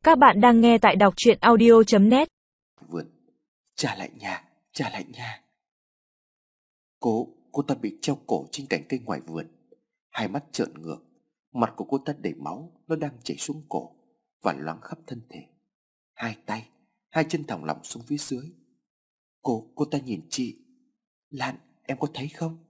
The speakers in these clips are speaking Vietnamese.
Các bạn đang nghe tại đọc truyện audio.net. Vườn, trả lại nhà, trả lại nhà. Cô ta bị treo cổ trên cành cây ngoài vườn, hai mắt trợn ngược, mặt của cô ta đầy máu, nó đang chảy xuống cổ và loáng khắp thân thể. Hai tay, hai chân thòng lọng xuống phía dưới. Cô ta nhìn chị. Lan, em có thấy không?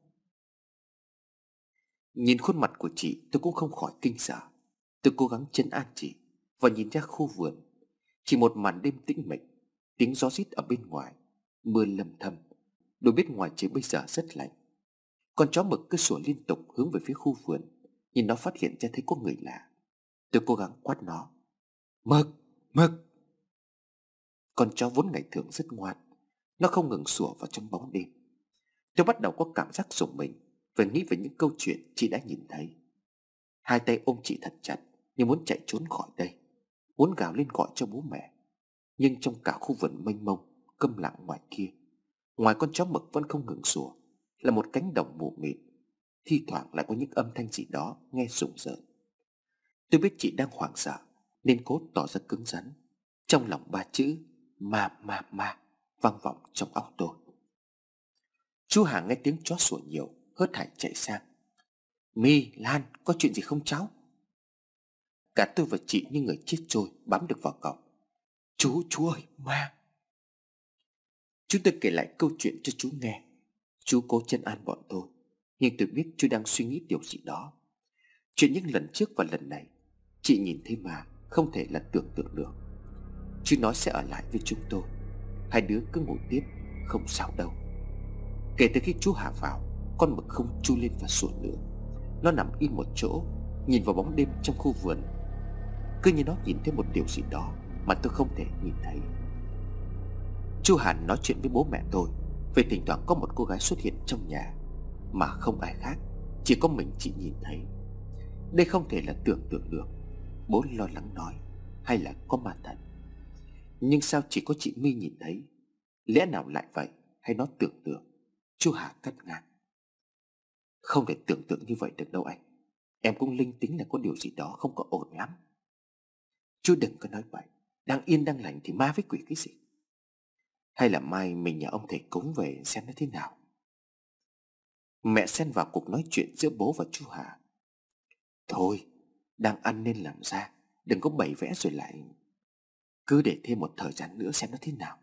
Nhìn khuôn mặt của chị, tôi cũng không khỏi kinh sợ. Tôi cố gắng trấn an chị và nhìn ra khu vườn. Chỉ một màn đêm tĩnh mịch, tiếng gió rít ở bên ngoài, mưa lâm thâm. Tôi biết ngoài trời bây giờ rất lạnh. Con chó mực cứ sủa liên tục hướng về phía khu vườn. Nhìn nó phát hiện ra thấy có người lạ. Tôi cố gắng quát nó. Mực, Mực. Con chó vốn ngày thường rất ngoan, nó không ngừng sủa vào trong bóng đêm. Tôi bắt đầu có cảm giác rùng mình và nghĩ về những câu chuyện chị đã nhìn thấy. Hai tay ôm chị thật chặt như muốn chạy trốn khỏi đây, muốn gào lên gọi cho bố mẹ. Nhưng trong cả khu vườn mênh mông câm lặng ngoài kia, ngoài con chó mực vẫn không ngừng sủa, là một cánh đồng mù mịt. Thi thoảng lại có những âm thanh gì đó nghe rùng rợn. Tôi biết chị đang hoảng sợ nên cố tỏ ra cứng rắn. Trong lòng ba chữ ma vang vọng trong óc tôi. Chú Hà nghe tiếng chó sủa nhiều, hớt hải chạy sang. My, Lan, có chuyện gì không cháu? Cả tôi và chị như người chết trôi bám được vào cổng. Chú ơi, ma. Chú tôi kể lại câu chuyện cho chú nghe. Chú cố trấn an bọn tôi, nhưng tôi biết chú đang suy nghĩ điều gì đó. Chuyện những lần trước và lần này, chị nhìn thấy ma không thể là tưởng tượng được. Chú nói sẽ ở lại với chúng tôi. Hai đứa cứ ngủ tiếp, không sao đâu. Kể từ khi chú Hà vào, con mực không chui lên và sủa nữa. Nó nằm im một chỗ, nhìn vào bóng đêm trong khu vườn, cứ như nó nhìn thấy một điều gì đó mà tôi không thể nhìn thấy. Chú Hà nói chuyện với bố mẹ tôi về thỉnh thoảng có một cô gái xuất hiện trong nhà, mà không ai khác, chỉ có mình chị nhìn thấy. Đây không thể là tưởng tượng được, bố lo lắng nói. Hay là có ma thật? Nhưng sao chỉ có chị My nhìn thấy? Lẽ nào lại vậy? Hay nó tưởng tượng? Chú Hà cắt ngang. Không thể tưởng tượng như vậy được đâu anh. Em cũng linh tính là có điều gì đó không có ổn lắm. Chú đừng có nói vậy. Đang yên đang lành thì ma với quỷ cái gì? Hay là mai mình nhờ ông thầy cúng về xem nó thế nào? Mẹ xen vào cuộc nói chuyện giữa bố và chú Hà. Thôi, đang ăn nên làm ra, đừng có bày vẽ rồi lại. Cứ để thêm một thời gian nữa xem nó thế nào.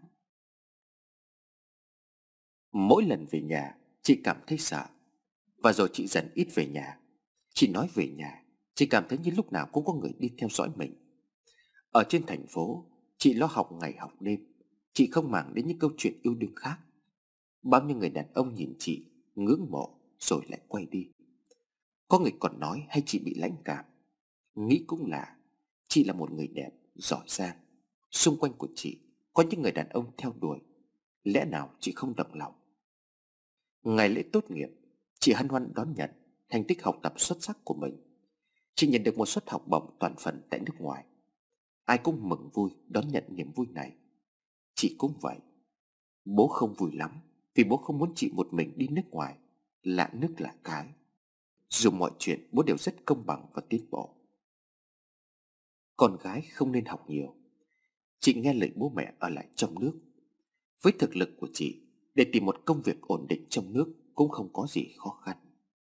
Mỗi lần về nhà, chị cảm thấy sợ. Và rồi chị dần ít về nhà. Chị nói về nhà, chị cảm thấy như lúc nào cũng có người đi theo dõi mình. Ở trên thành phố, chị lo học ngày học đêm. Chị không màng đến những câu chuyện yêu đương khác. Bao nhiêu người đàn ông nhìn chị, ngưỡng mộ rồi lại quay đi. Có người còn nói hay chị bị lãnh cảm. Nghĩ cũng là, chị là một người đẹp, giỏi giang. Xung quanh của chị có những người đàn ông theo đuổi. Lẽ nào chị không động lòng? Ngày lễ tốt nghiệp, chị hân hoan đón nhận thành tích học tập xuất sắc của mình. Chị nhận được một suất học bổng toàn phần tại nước ngoài. Ai cũng mừng vui đón nhận niềm vui này. Chị cũng vậy. Bố không vui lắm vì bố không muốn chị một mình đi nước ngoài, lạ nước lạ cái. Dù mọi chuyện bố đều rất công bằng và tiến bộ. Con gái không nên học nhiều. Chị nghe lời bố mẹ ở lại trong nước. Với thực lực của chị, để tìm một công việc ổn định trong nước cũng không có gì khó khăn.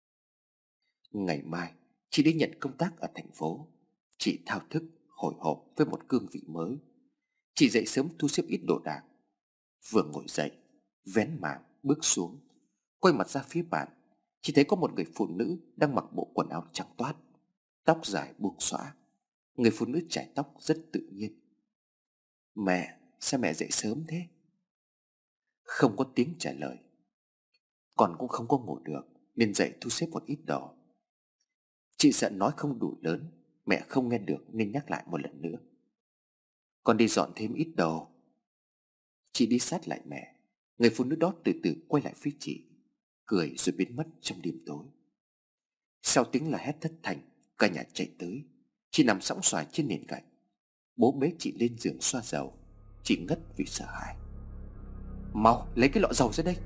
Ngày mai, chị đi nhận công tác ở thành phố. Chị thao thức, hồi hộp với một cương vị mới. Chị dậy sớm thu xếp ít đồ đạc. Vừa ngồi dậy, vén màn bước xuống, quay mặt ra phía bàn, chị thấy có một người phụ nữ đang mặc bộ quần áo trắng toát, tóc dài buông xõa. Người phụ nữ chải tóc rất tự nhiên. Mẹ, sao mẹ dậy sớm thế? Không có tiếng trả lời. Con cũng không có ngủ được nên dậy thu xếp một ít đồ. Chị sợ nói không đủ lớn, mẹ không nghe được nên nhắc lại một lần nữa. Con đi dọn thêm ít đồ. Chị đi sát lại mẹ. Người phụ nữ đó từ từ quay lại phía chị, cười rồi biến mất trong đêm tối. Sau tiếng la hét thất thanh, cả nhà chạy tới. Chị nằm sõng soài trên nền gạch. Bố bế chị lên giường xoa dầu. Chị ngất vì sợ hãi. Mau lấy cái lọ dầu ra đây.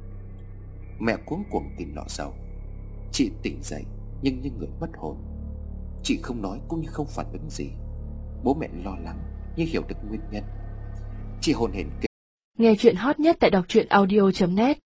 Mẹ cuống cuồng tìm lọ dầu. Chị tỉnh dậy nhưng như người mất hồn. Chị không nói cũng như không phản ứng gì. Bố mẹ lo lắng như hiểu được nguyên nhân. Chị hồn hển kể. Nghe chuyện hot nhất tại đọc truyện audio.net